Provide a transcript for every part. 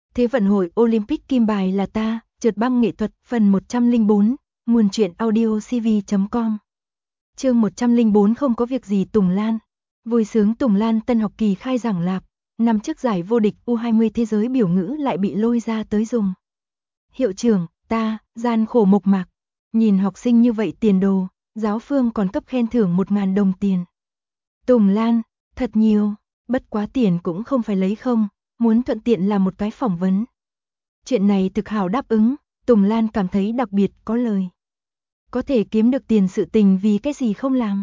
Thế vận hội Olympic kim bài là ta, trượt băng nghệ thuật, phần 104, nguồn truyện audio cv.com. Chương 104 không có việc gì Tùng Lan. Vui sướng Tùng Lan tân học kỳ khai giảng lạp, năm trước giải vô địch U20 thế giới biểu ngữ lại bị lôi ra tới dùng. Hiệu trưởng, ta, gian khổ mộc mạc, nhìn học sinh như vậy tiền đồ, giáo phương còn cấp khen thưởng 1.000 đồng tiền. Tùng Lan, thật nhiều, bất quá tiền cũng không phải lấy không, muốn thuận tiện làm một cái phỏng vấn. Chuyện này thực hảo đáp ứng, Tùng Lan cảm thấy đặc biệt có lời. Có thể kiếm được tiền sự tình vì cái gì không làm.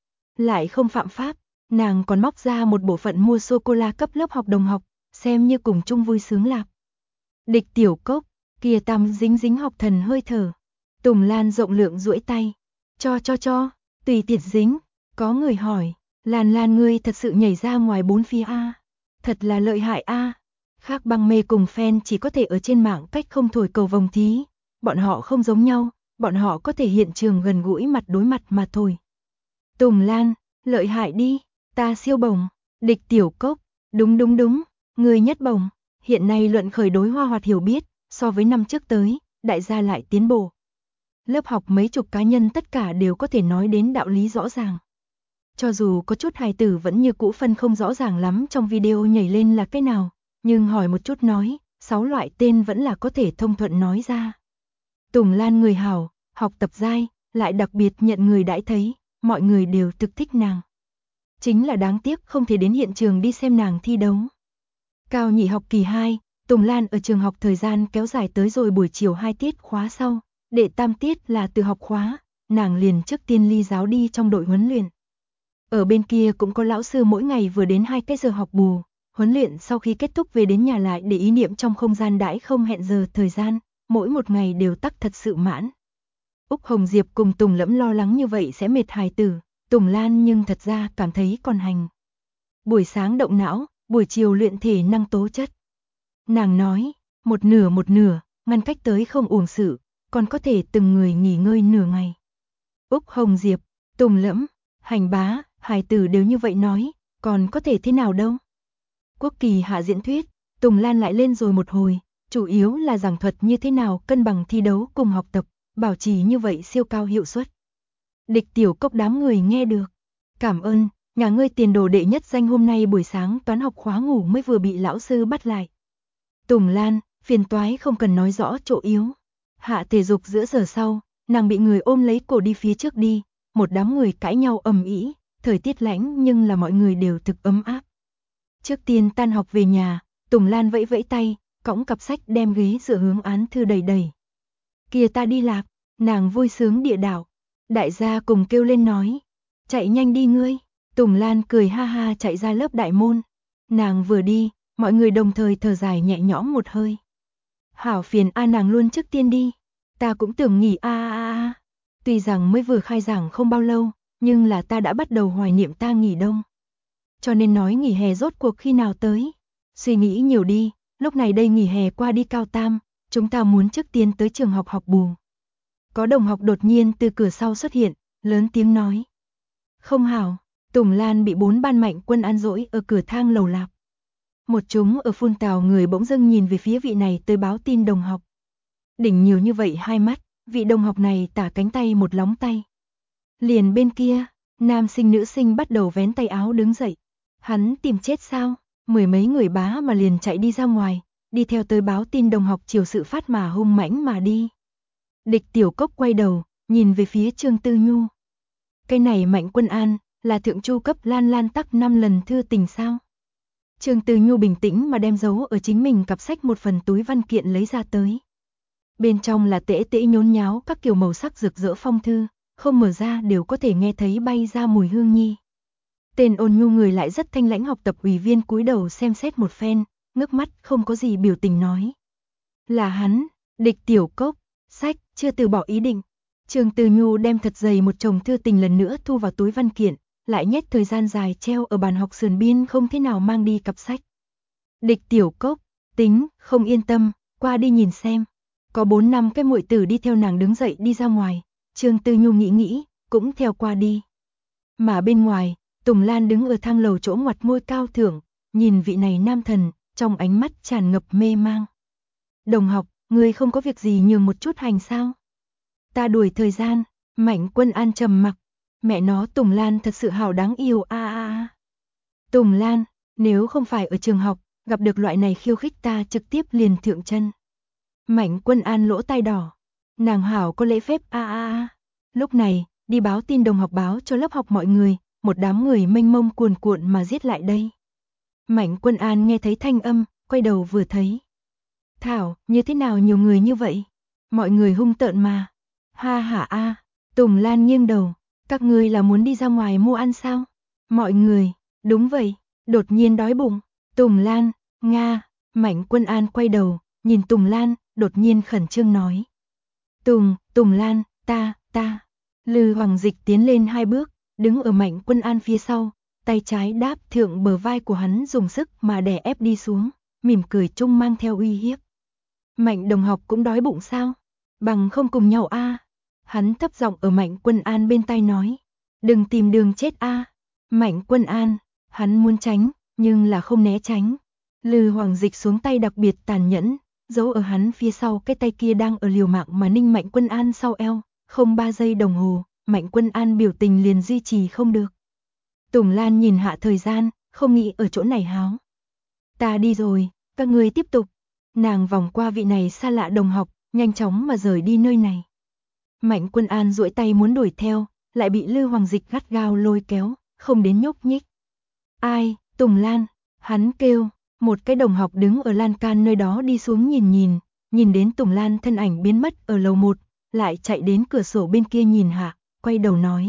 Lại không phạm pháp, nàng còn móc ra một bộ phận mua sô-cô-la cấp lớp học đồng học, xem như cùng chung vui sướng lạp. Địch tiểu cốc, kia tam dính dính học thần hơi thở. Tùng Lan rộng lượng duỗi tay. Cho, tùy tiện dính. Có người hỏi, Lan ngươi thật sự nhảy ra ngoài bốn phía a, thật là lợi hại a. Khác băng mê cùng fan chỉ có thể ở trên mạng cách không thổi cầu vồng thí, bọn họ không giống nhau, bọn họ có thể hiện trường gần gũi mặt đối mặt mà thôi. Tùng Lan, lợi hại đi, ta siêu bổng. Địch tiểu cốc, đúng, người nhất bổng. Hiện nay luận khởi đối Hoa Hoạt hiểu biết, so với năm trước tới, đại gia lại tiến bộ. Lớp học mấy chục cá nhân tất cả đều có thể nói đến đạo lý rõ ràng. Cho dù có chút hài tử vẫn như cũ phân không rõ ràng lắm trong video nhảy lên là cái nào, nhưng hỏi một chút nói, 6 loại tên vẫn là có thể thông thuận nói ra. Tùng Lan người hảo, học tập dai, lại đặc biệt nhận người đãi thấy, mọi người đều thực thích nàng. Chính là đáng tiếc không thể đến hiện trường đi xem nàng thi đấu. Cao nhị học kỳ 2, Tùng Lan ở trường học thời gian kéo dài tới rồi buổi chiều 2 tiết khóa sau, đệ tam tiết là từ học khóa, nàng liền trước tiên ly giáo đi trong đội huấn luyện. Ở bên kia cũng có lão sư mỗi ngày vừa đến 2 cái giờ học bù, huấn luyện sau khi kết thúc về đến nhà lại để ý niệm trong không gian đãi không hẹn giờ thời gian, mỗi một ngày đều tắc thật sự mãn. Úc Hồng Diệp cùng Tùng Lẫm lo lắng như vậy sẽ mệt hài tử, Tùng Lan nhưng thật ra cảm thấy còn hành. Buổi sáng động não, buổi chiều luyện thể năng tố chất. Nàng nói, một nửa, ngăn cách tới không uổng sự, còn có thể từng người nghỉ ngơi nửa ngày. Úc Hồng Diệp, Tùng Lẫm, Hành Bá, hài tử đều như vậy nói, còn có thể thế nào đâu. Quốc kỳ hạ diễn thuyết, Tùng Lan lại lên rồi một hồi, chủ yếu là giảng thuật như thế nào cân bằng thi đấu cùng học tập, bảo trì như vậy siêu cao hiệu suất. Địch tiểu cốc đám người nghe được. Cảm ơn, nhà ngươi tiền đồ đệ nhất danh hôm nay buổi sáng toán học khóa ngủ mới vừa bị lão sư bắt lại. Tùng Lan, phiền toái không cần nói rõ chỗ yếu. Hạ thể dục giữa giờ sau, nàng bị người ôm lấy cổ đi phía trước đi, một đám người cãi nhau ầm ĩ, thời tiết lạnh nhưng là mọi người đều thực ấm áp. Trước tiên tan học về nhà, Tùng Lan vẫy vẫy tay, cõng cặp sách đem ghế dựa hướng án thư đầy. Kìa ta đi lạc, nàng vui sướng địa đạo. Đại gia cùng kêu lên nói, chạy nhanh đi ngươi. Tùng Lan cười ha ha chạy ra lớp đại môn. Nàng vừa đi, mọi người đồng thời thở dài nhẹ nhõm một hơi. Hảo phiền nàng luôn trước tiên đi. Ta cũng tưởng nghỉ Tuy rằng mới vừa khai giảng không bao lâu, nhưng là ta đã bắt đầu hoài niệm ta nghỉ đông. Cho nên nói nghỉ hè rốt cuộc khi nào tới. Suy nghĩ nhiều đi, lúc này đây nghỉ hè qua đi cao tam, chúng ta muốn trước tiên tới trường học học bù. Có đồng học đột nhiên từ cửa sau xuất hiện, lớn tiếng nói. Không hảo, Tùng Lan bị 4 ban mạnh quân ăn dỗi ở cửa thang lầu lạp. Một chúng ở phun tào người bỗng dưng nhìn về phía vị này tới báo tin đồng học. Đỉnh nhiều như vậy hai mắt, vị đồng học này tả cánh tay một lóng tay. Liền bên kia, nam sinh nữ sinh bắt đầu vén tay áo đứng dậy. Hắn tìm chết sao? Mười mấy người bá mà liền chạy đi ra ngoài, đi theo tới báo tin đồng học chiều sự phát mà hung mãnh mà đi. Địch tiểu cốc quay đầu, nhìn về phía Trương Tư Nhu. Cái này Mạnh Quân An, là thượng chu cấp Lan tắc 5 lần thư tình sao? Trương Tư Nhu bình tĩnh mà đem giấu ở chính mình cặp sách một phần túi văn kiện lấy ra tới. Bên trong là tễ nhốn nháo các kiểu màu sắc rực rỡ phong thư, không mở ra đều có thể nghe thấy bay ra mùi hương nhi. Tên ôn nhu người lại rất thanh lãnh học tập ủy viên cúi đầu xem xét một phen, ngước mắt không có gì biểu tình nói. Là hắn, Địch tiểu cốc, sách, chưa từ bỏ ý định. Trương Tư Nhu đem thật dày một chồng thư tình lần nữa thu vào túi văn kiện, lại nhét thời gian dài treo ở bàn học sườn biên không thế nào mang đi cặp sách. Địch tiểu cốc, tính, không yên tâm, qua đi nhìn xem. Có 4-5 cái muội tử đi theo nàng đứng dậy đi ra ngoài, Trương Tư Nhu nghĩ, cũng theo qua đi. Mà bên ngoài, Tùng Lan đứng ở thang lầu chỗ ngoặt môi cao thượng, nhìn vị này nam thần, trong ánh mắt tràn ngập mê mang. Đồng học, ngươi không có việc gì nhường một chút hành sao? Ta đuổi thời gian. Mạnh Quân An trầm mặc. Mẹ nó, Tùng Lan thật sự hào đáng yêu a. Tùng Lan, nếu không phải ở trường học, gặp được loại này khiêu khích ta trực tiếp liền thượng chân. Mạnh Quân An lỗ tai đỏ. Nàng hảo có lễ phép a. Lúc này, đi báo tin đồng học báo cho lớp học mọi người, một đám người mênh mông cuồn cuộn mà giết lại đây. Mạnh Quân An nghe thấy thanh âm, quay đầu vừa thấy. Thảo, như thế nào nhiều người như vậy? Mọi người hung tợn mà. Ha hả a. Tùng Lan nghiêng đầu. Các ngươi là muốn đi ra ngoài mua ăn sao? Mọi người, đúng vậy, đột nhiên đói bụng. Tùng Lan, Nga. Mạnh Quân An quay đầu, nhìn Tùng Lan, đột nhiên khẩn trương nói. Tùng Lan, ta. Lư Hoàng Dịch tiến lên 2 bước, đứng ở Mạnh Quân An phía sau, tay trái đáp thượng bờ vai của hắn dùng sức mà đè ép đi xuống, mỉm cười chung mang theo uy hiếp. Mạnh đồng học cũng đói bụng sao? Bằng không cùng nhau a. Hắn thấp giọng ở Mạnh Quân An bên tai nói. Đừng tìm đường chết a. Mạnh Quân An, hắn muốn tránh, nhưng là không né tránh. Lư Hoàng Dịch xuống tay đặc biệt tàn nhẫn, giấu ở hắn phía sau cái tay kia đang ở liều mạng mà ninh Mạnh Quân An sau eo. Không 3 giây đồng hồ, Mạnh Quân An biểu tình liền duy trì không được. Tùng Lan nhìn hạ thời gian, không nghĩ ở chỗ này háo. Ta đi rồi, các ngươi tiếp tục. Nàng vòng qua vị này xa lạ đồng học, nhanh chóng mà rời đi nơi này. Mạnh Quân An duỗi tay muốn đuổi theo, lại bị Lư Hoàng Dịch gắt gao lôi kéo, không đến nhúc nhích. Ai, Tùng Lan, hắn kêu, một cái đồng học đứng ở lan can nơi đó đi xuống nhìn đến Tùng Lan thân ảnh biến mất ở lầu 1, lại chạy đến cửa sổ bên kia nhìn hạ, quay đầu nói.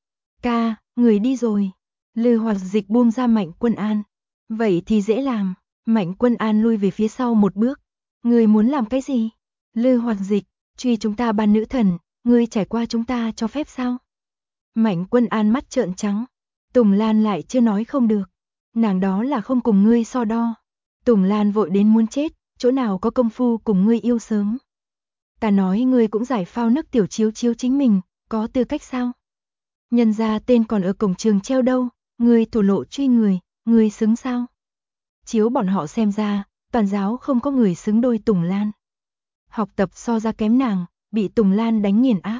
Ca, người đi rồi. Lư Hoàng Dịch buông ra Mạnh Quân An. Vậy thì dễ làm. Mạnh Quân An lui về phía sau một bước. Người muốn làm cái gì? Lư Hoàng Dịch, truy chúng ta ban nữ thần, ngươi trải qua chúng ta cho phép sao? Mạnh Quân An mắt trợn trắng. Tùng Lan lại chưa nói không được. Nàng đó là không cùng ngươi so đo. Tùng Lan vội đến muốn chết, chỗ nào có công phu cùng ngươi yêu sớm. Ta nói ngươi cũng giải phao nước tiểu chiếu chính mình, có tư cách sao? Nhân ra tên còn ở cổng trường treo đâu, ngươi thổ lộ truy người, ngươi xứng sao? Chiếu bọn họ xem ra, toàn giáo không có người xứng đôi Tùng Lan. Học tập so ra kém nàng, bị Tùng Lan đánh nghiền áp.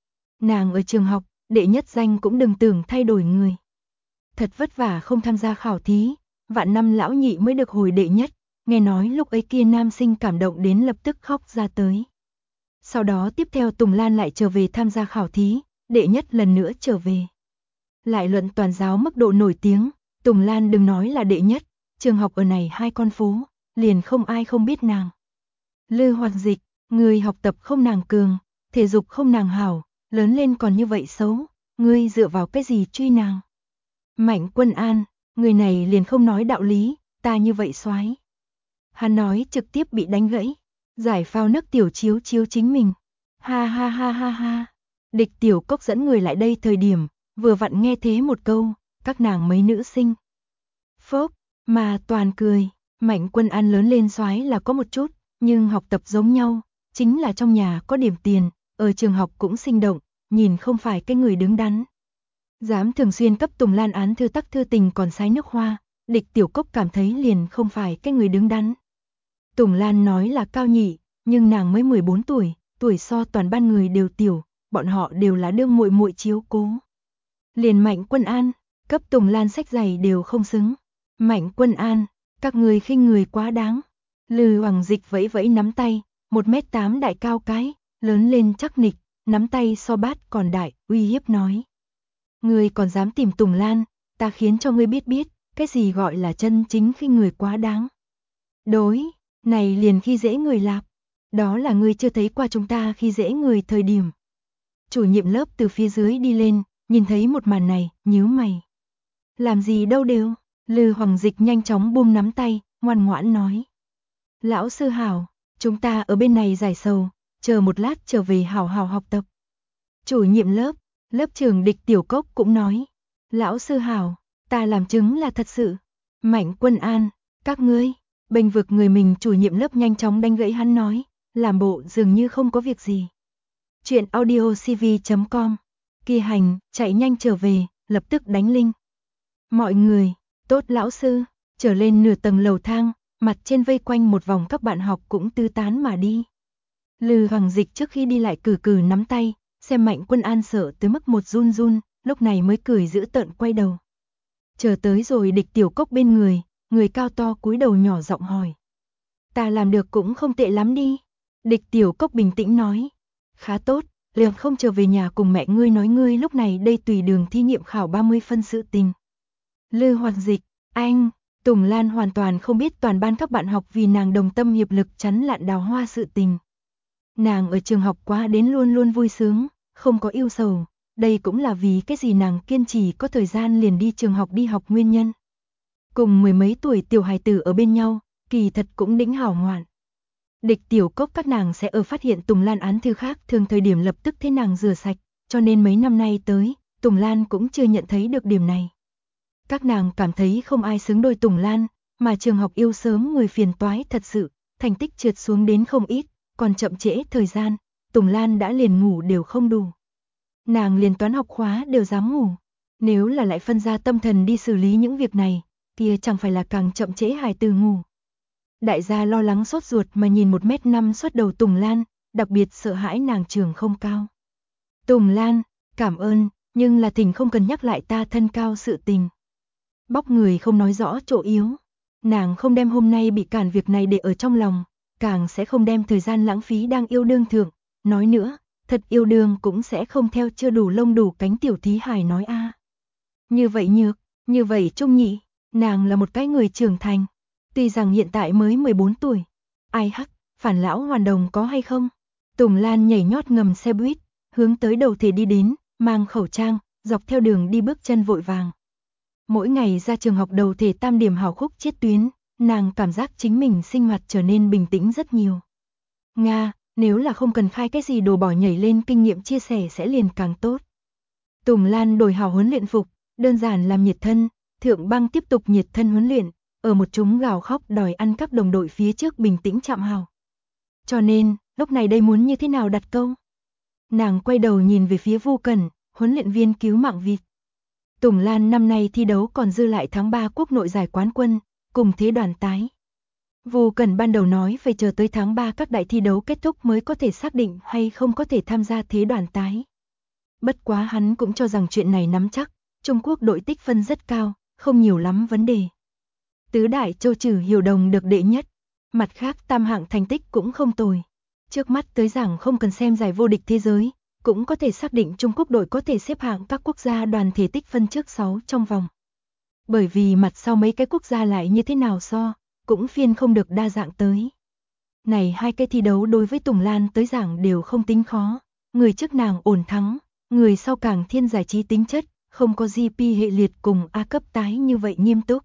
Nàng ở trường học, đệ nhất danh cũng đừng tưởng thay đổi người. Thật vất vả không tham gia khảo thí, vạn năm lão nhị mới được hồi đệ nhất, nghe nói lúc ấy kia nam sinh cảm động đến lập tức khóc ra tới. Sau đó tiếp theo Tùng Lan lại trở về tham gia khảo thí, đệ nhất lần nữa trở về. Lại luận toàn giáo mức độ nổi tiếng, Tùng Lan đừng nói là đệ nhất, trường học ở này 2 con phố, liền không ai không biết nàng. Lư Hoàng Dịch, người học tập không nàng cường, thể dục không nàng hảo, lớn lên còn như vậy xấu, ngươi dựa vào cái gì truy nàng? Mạnh Quân An, người này liền không nói đạo lý, ta như vậy soái. Hắn nói trực tiếp bị đánh gãy, giải phao nước tiểu chiếu chính mình. Ha ha ha ha ha. Địch Tiểu Cốc dẫn người lại đây thời điểm, vừa vặn nghe thế một câu, các nàng mấy nữ sinh. Phốc, mà toàn cười, Mạnh Quân An lớn lên soái là có một chút, nhưng học tập giống nhau, chính là trong nhà có điểm tiền, ở trường học cũng sinh động, nhìn không phải cái người đứng đắn. Dám thường xuyên cấp Tùng Lan án thư tắc thư tình còn sái nước hoa, Địch Tiểu Cốc cảm thấy liền không phải cái người đứng đắn. Tùng Lan nói là cao nhị, nhưng nàng mới 14 tuổi so toàn ban người đều tiểu, bọn họ đều là đương muội muội chiếu cố. Liền Mạnh Quân An, cấp Tùng Lan sách giày đều không xứng. Mạnh Quân An, các người khinh người quá đáng. Lư Hoàng Dịch vẫy vẫy nắm tay, 1m8 đại cao cái, lớn lên chắc nịch, nắm tay so bát còn đại, uy hiếp nói. Ngươi còn dám tìm Tùng Lan, ta khiến cho ngươi biết, cái gì gọi là chân chính khinh người quá đáng. Đối, này liền khi dễ người lạp, đó là ngươi chưa thấy qua chúng ta khi dễ người thời điểm. Chủ nhiệm lớp từ phía dưới đi lên, nhìn thấy một màn này, nhíu mày. Làm gì đâu đều, Lư Hoàng Dịch nhanh chóng buông nắm tay, ngoan ngoãn nói. Lão sư hảo, chúng ta ở bên này giải sầu, chờ một lát trở về hảo hảo học tập. Chủ nhiệm lớp trưởng Địch Tiểu Cốc cũng nói. Lão sư hảo, ta làm chứng là thật sự. Mạnh Quân An, các ngươi, bênh vực người mình. Chủ nhiệm lớp nhanh chóng đánh gãy hắn nói, làm bộ dường như không có việc gì. Chuyện audiocv.com, Kỳ Hành, chạy nhanh trở về, lập tức đánh linh. Mọi người, tốt lão sư, trở lên nửa tầng lầu thang, mặt trên vây quanh một vòng các bạn học cũng tứ tán mà đi. Lư Hoàng Dịch trước khi đi lại cừ cừ nắm tay, xem Mạnh Quân An sợ tới mức một run run, lúc này mới cười giễu tợn quay đầu. Chờ tới rồi Địch Tiểu Cốc bên người cao to cúi đầu nhỏ giọng hỏi. Ta làm được cũng không tệ lắm đi. Địch Tiểu Cốc bình tĩnh nói. Khá tốt, liền không trở về nhà cùng mẹ ngươi nói ngươi lúc này đây tùy đường thi nghiệm khảo 30 phân sự tình. Lư Hoàng Dịch, anh, Tùng Lan hoàn toàn không biết toàn ban các bạn học vì nàng đồng tâm hiệp lực chắn lạn Đào Hoa sự tình. Nàng ở trường học quá đến luôn luôn vui sướng, không có ưu sầu, đây cũng là vì cái gì nàng kiên trì có thời gian liền đi trường học đi học nguyên nhân. Cùng mười mấy tuổi tiểu hài tử ở bên nhau, kỳ thật cũng đĩnh hảo ngoạn. Địch Tiểu Cốc các nàng sẽ ở phát hiện Tùng Lan án thư khác thường thời điểm lập tức thế nàng rửa sạch, cho nên mấy năm nay tới, Tùng Lan cũng chưa nhận thấy được điểm này. Các nàng cảm thấy không ai xứng đôi Tùng Lan, mà trường học yêu sớm người phiền toái thật sự, thành tích trượt xuống đến không ít, còn chậm trễ thời gian, Tùng Lan đã liền ngủ đều không đủ. Nàng liền toán học khóa đều dám ngủ, nếu là lại phân ra tâm thần đi xử lý những việc này, kia chẳng phải là càng chậm trễ hài tử ngủ. Đại gia lo lắng sốt ruột mà nhìn 1m5 xuất đầu Tùng Lan, đặc biệt sợ hãi nàng trường không cao. Tùng Lan, cảm ơn, nhưng là thỉnh không cần nhắc lại ta thân cao sự tình. Bóc người không nói rõ chỗ yếu, nàng không đem hôm nay bị cản việc này để ở trong lòng, càng sẽ không đem thời gian lãng phí đang yêu đương thượng, nói nữa, thật yêu đương cũng sẽ không theo chưa đủ lông đủ cánh tiểu thí hài nói a. Như vậy nhược, như vậy trung nhị, nàng là một cái người trưởng thành, tuy rằng hiện tại mới 14 tuổi. Ai hắc, Phản lão hoàn đồng có hay không? Tùng Lan nhảy nhót ngầm xe buýt, hướng tới đầu thể đi đến, mang khẩu trang, dọc theo đường đi bước chân vội vàng. Mỗi ngày ra trường học đầu thể tam điểm hào khúc chiết tuyến, nàng cảm giác chính mình sinh hoạt trở nên bình tĩnh rất nhiều. Nga, nếu là không cần khai cái gì đồ bỏ nhảy lên kinh nghiệm chia sẻ sẽ liền càng tốt. Tùng Lan đổi hào huấn luyện phục, đơn giản làm nhiệt thân, Thượng Băng tiếp tục nhiệt thân huấn luyện, ở một chúng gào khóc đòi ăn các đồng đội phía trước bình tĩnh chạm hào. Cho nên, lúc này đây muốn như thế nào đặt câu? Nàng quay đầu nhìn về phía Vu Cẩn, huấn luyện viên cứu mạng vịt. Tùng Lan năm nay thi đấu còn dư lại tháng 3 quốc nội giải quán quân, cùng thế đoàn tái. Vu Cẩn ban đầu nói phải chờ tới tháng 3 các đại thi đấu kết thúc mới có thể xác định hay không có thể tham gia thế đoàn tái. Bất quá hắn cũng cho rằng chuyện này nắm chắc, Trung Quốc đội tích phân rất cao, không nhiều lắm vấn đề. Tứ đại châu Trử Hiểu Đồng được đệ nhất, mặt khác tam hạng thành tích cũng không tồi. Trước mắt tới giảng không cần xem giải vô địch thế giới, cũng có thể xác định Trung Quốc đội có thể xếp hạng các quốc gia đoàn thể tích phân trước 6 trong vòng. Bởi vì mặt sau mấy cái quốc gia lại như thế nào so, cũng phiên không được đa dạng tới. Này hai cái thi đấu đối với Tùng Lan tới giảng đều không tính khó, người trước nàng ổn thắng, người sau càng thiên giải trí tính chất, không có GP hệ liệt cùng A cấp tái như vậy nghiêm túc.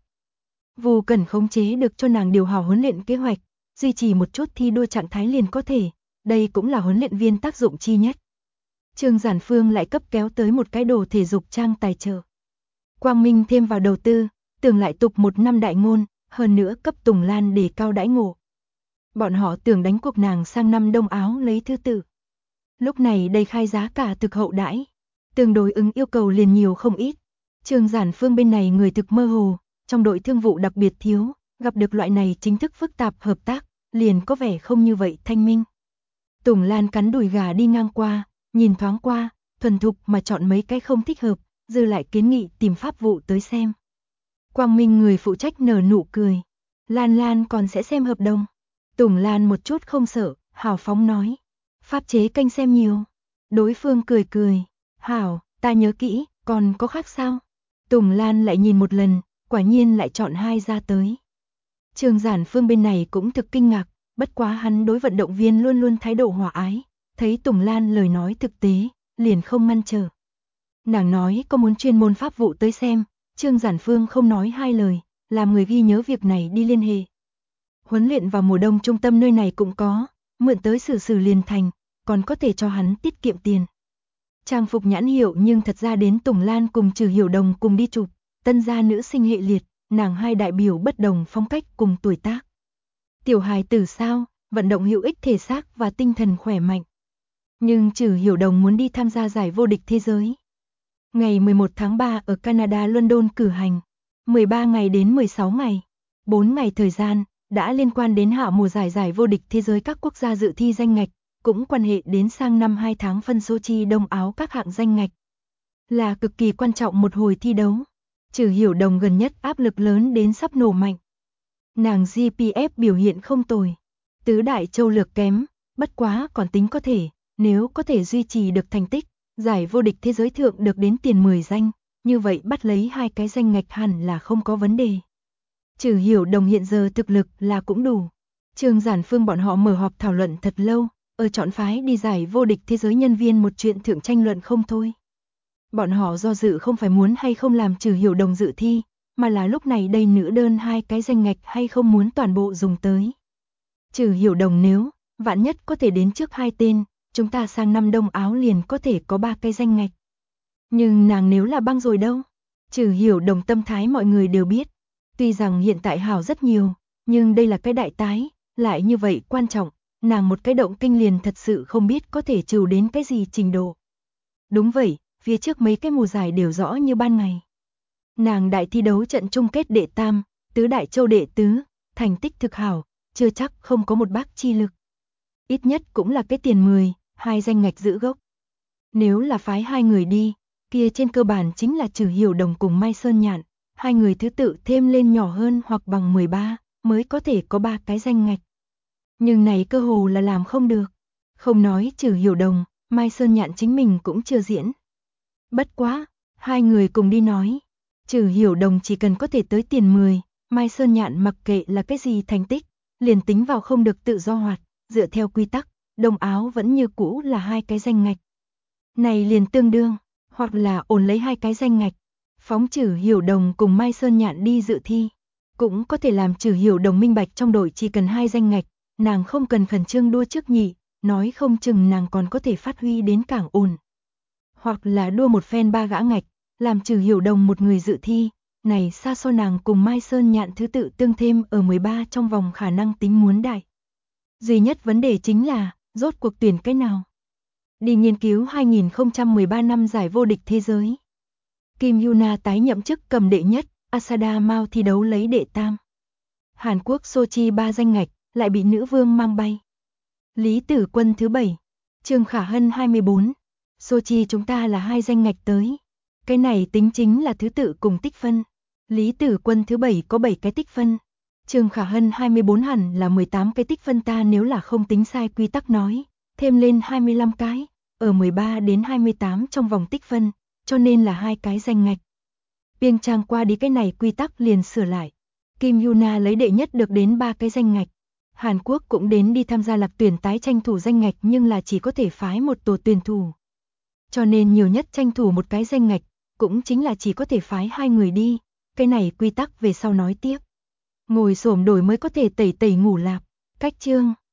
Vu Cẩn khống chế được cho nàng điều hảo huấn luyện kế hoạch, duy trì một chút thi đua trạng thái liền có thể, đây cũng là huấn luyện viên tác dụng chi nhất. Trương Giản Phương lại cấp kéo tới một cái đồ thể dục trang tài trợ. Quang Minh thêm vào đầu tư, tưởng lại tục một năm đại ngôn, hơn nữa cấp Tùng Lan để cao đãi ngộ. Bọn họ tưởng đánh cuộc nàng sang năm Đông Áo lấy thứ tự. Lúc này đây khai giá cả thực hậu đãi, tương đối ứng yêu cầu liền nhiều không ít. Trương Giản Phương bên này người thực mơ hồ, trong đội thương vụ đặc biệt thiếu, gặp được loại này chính thức phức tạp hợp tác, liền có vẻ không như vậy thanh minh. Tùng Lan cắn đùi gà đi ngang qua, nhìn thoáng qua, thuần thục mà chọn mấy cái không thích hợp, dư lại kiến nghị tìm pháp vụ tới xem. Quang Minh người phụ trách nở nụ cười. Lan còn sẽ xem hợp đồng. Tùng Lan một chút không sợ, hào phóng nói. Pháp chế kênh xem nhiều. Đối phương cười cười. Hảo, ta nhớ kỹ, còn có khác sao? Tùng Lan lại nhìn một lần, quả nhiên lại chọn hai ra tới. Trương Giản Phương bên này cũng thực kinh ngạc, bất quá hắn đối vận động viên luôn luôn thái độ hòa ái, thấy Tùng Lan lời nói thực tế, liền không ngăn trở. Nàng nói có muốn chuyên môn pháp vụ tới xem, Trương Giản Phương không nói hai lời, làm người ghi nhớ việc này đi liên hệ. Huấn luyện vào mùa đông trung tâm nơi này cũng có, mượn tới xử liền thành, còn có thể cho hắn tiết kiệm tiền. Trang phục nhãn hiệu nhưng thật ra đến Tùng Lan cùng Trừ Hiểu Đồng cùng đi chụp, tân gia nữ sinh hệ liệt, nàng hai đại biểu bất đồng phong cách cùng tuổi tác. Tiểu hài tử sao, vận động hữu ích thể xác và tinh thần khỏe mạnh. Nhưng Trừ Hiểu Đồng muốn đi tham gia giải vô địch thế giới. Ngày 11 tháng 3 ở Canada London cử hành, 13 ngày đến 16 ngày, 4 ngày thời gian, đã liên quan đến hạ mùa giải vô địch thế giới các quốc gia dự thi danh ngạch, cũng quan hệ đến sang năm 2 tháng phân Sochi Đông Áo các hạng danh ngạch. Là cực kỳ quan trọng một hồi thi đấu. Trừ Hiểu Đồng gần nhất áp lực lớn đến sắp nổ mạnh. Nàng GPF biểu hiện không tồi. Tứ đại châu lược kém, bất quá còn tính có thể, nếu có thể duy trì được thành tích, giải vô địch thế giới thượng được đến tiền 10 danh, như vậy bắt lấy 2 cái danh ngạch hẳn là không có vấn đề. Trừ Hiểu Đồng hiện giờ thực lực là cũng đủ. Trương Giản Phương bọn họ mở họp thảo luận thật lâu, ở chọn phái đi giải vô địch thế giới nhân viên một chuyện thượng tranh luận không thôi. Bọn họ do dự không phải muốn hay không làm Trừ Hiểu Đồng dự thi, mà là lúc này đây nữ đơn 2 cái danh ngạch hay không muốn toàn bộ dùng tới. Trừ Hiểu Đồng nếu, vạn nhất có thể đến trước 2 tên, chúng ta sang năm Đông Áo liền có thể có 3 cái danh ngạch. Nhưng nàng nếu là băng rồi đâu? Trừ Hiểu Đồng tâm thái mọi người đều biết. Tuy rằng hiện tại hảo rất nhiều, nhưng đây là cái đại tái, lại như vậy quan trọng, nàng một cái động kinh liền thật sự không biết có thể trừ đến cái gì trình độ. Đúng vậy, phía trước mấy cái mùa giải đều rõ như ban ngày. Nàng đại thi đấu trận chung kết đệ tam, tứ đại châu đệ tứ, thành tích thực hảo, chưa chắc không có một bác chi lực. Ít nhất cũng là cái tiền 10, 2 danh ngạch giữ gốc. Nếu là phái 2 người đi, kia trên cơ bản chính là Trừ Hiểu Đồng cùng Mai Sơn Nhạn, 2 người thứ tự thêm lên nhỏ hơn hoặc bằng 13, mới có thể có 3 cái danh ngạch. Nhưng này cơ hồ là làm không được. Không nói Trừ Hiểu Đồng, Mai Sơn Nhạn chính mình cũng chưa diễn. Bất quá, 2 người cùng đi nói. Trừ Hiểu Đồng chỉ cần có thể tới tiền 10, Mai Sơn Nhạn mặc kệ là cái gì thành tích, liền tính vào không được tự do hoạt, dựa theo quy tắc, Đông Áo vẫn như cũ là 2 cái danh ngạch. Này liền tương đương, hoặc là ổn lấy 2 cái danh ngạch, phóng Trừ Hiểu Đồng cùng Mai Sơn Nhạn đi dự thi. Cũng có thể làm Trừ Hiểu Đồng minh bạch trong đội chỉ cần 2 danh ngạch, nàng không cần khẩn trương đua trước nhị, nói không chừng nàng còn có thể phát huy đến càng ổn. Hoặc là đua một phen 3 gã ngạch, làm Trừ Hiểu Đồng một người dự thi, này xa so nàng cùng Mai Sơn Nhạn thứ tự tương thêm ở 13 trong vòng khả năng tính muốn đại. Duy nhất vấn đề chính là, rốt cuộc tuyển cái nào? Đi nghiên cứu 2013 năm giải vô địch thế giới. Kim Yuna tái nhậm chức cầm đệ nhất, Asada Mao thi đấu lấy đệ tam. Hàn Quốc Sochi 3 danh ngạch, lại bị nữ vương mang bay. Lý Tử Quân thứ 7, Trương Khả Hân 24. Sochi chúng ta là 2 danh ngạch tới. Cái này tính chính là thứ tự cùng tích phân. Lý Tử Quân thứ 7 có 7 cái tích phân. Trương Khả Hân 24 hẳn là 18 cái tích phân ta nếu là không tính sai quy tắc nói. Thêm lên 25 cái, ở 13 đến 28 trong vòng tích phân, cho nên là 2 cái danh ngạch. Biên trang qua đi cái này quy tắc liền sửa lại. Kim Yuna lấy đệ nhất được đến 3 cái danh ngạch. Hàn Quốc cũng đến đi tham gia lạc tuyển tái tranh thủ danh ngạch nhưng là chỉ có thể phái một tổ tuyển thủ. Cho nên nhiều nhất tranh thủ một cái danh ngạch, cũng chính là chỉ có thể phái 2 người đi. Cái này quy tắc về sau nói tiếp. Ngồi xổm đổi mới có thể tẩy ngủ lạp. Cách chương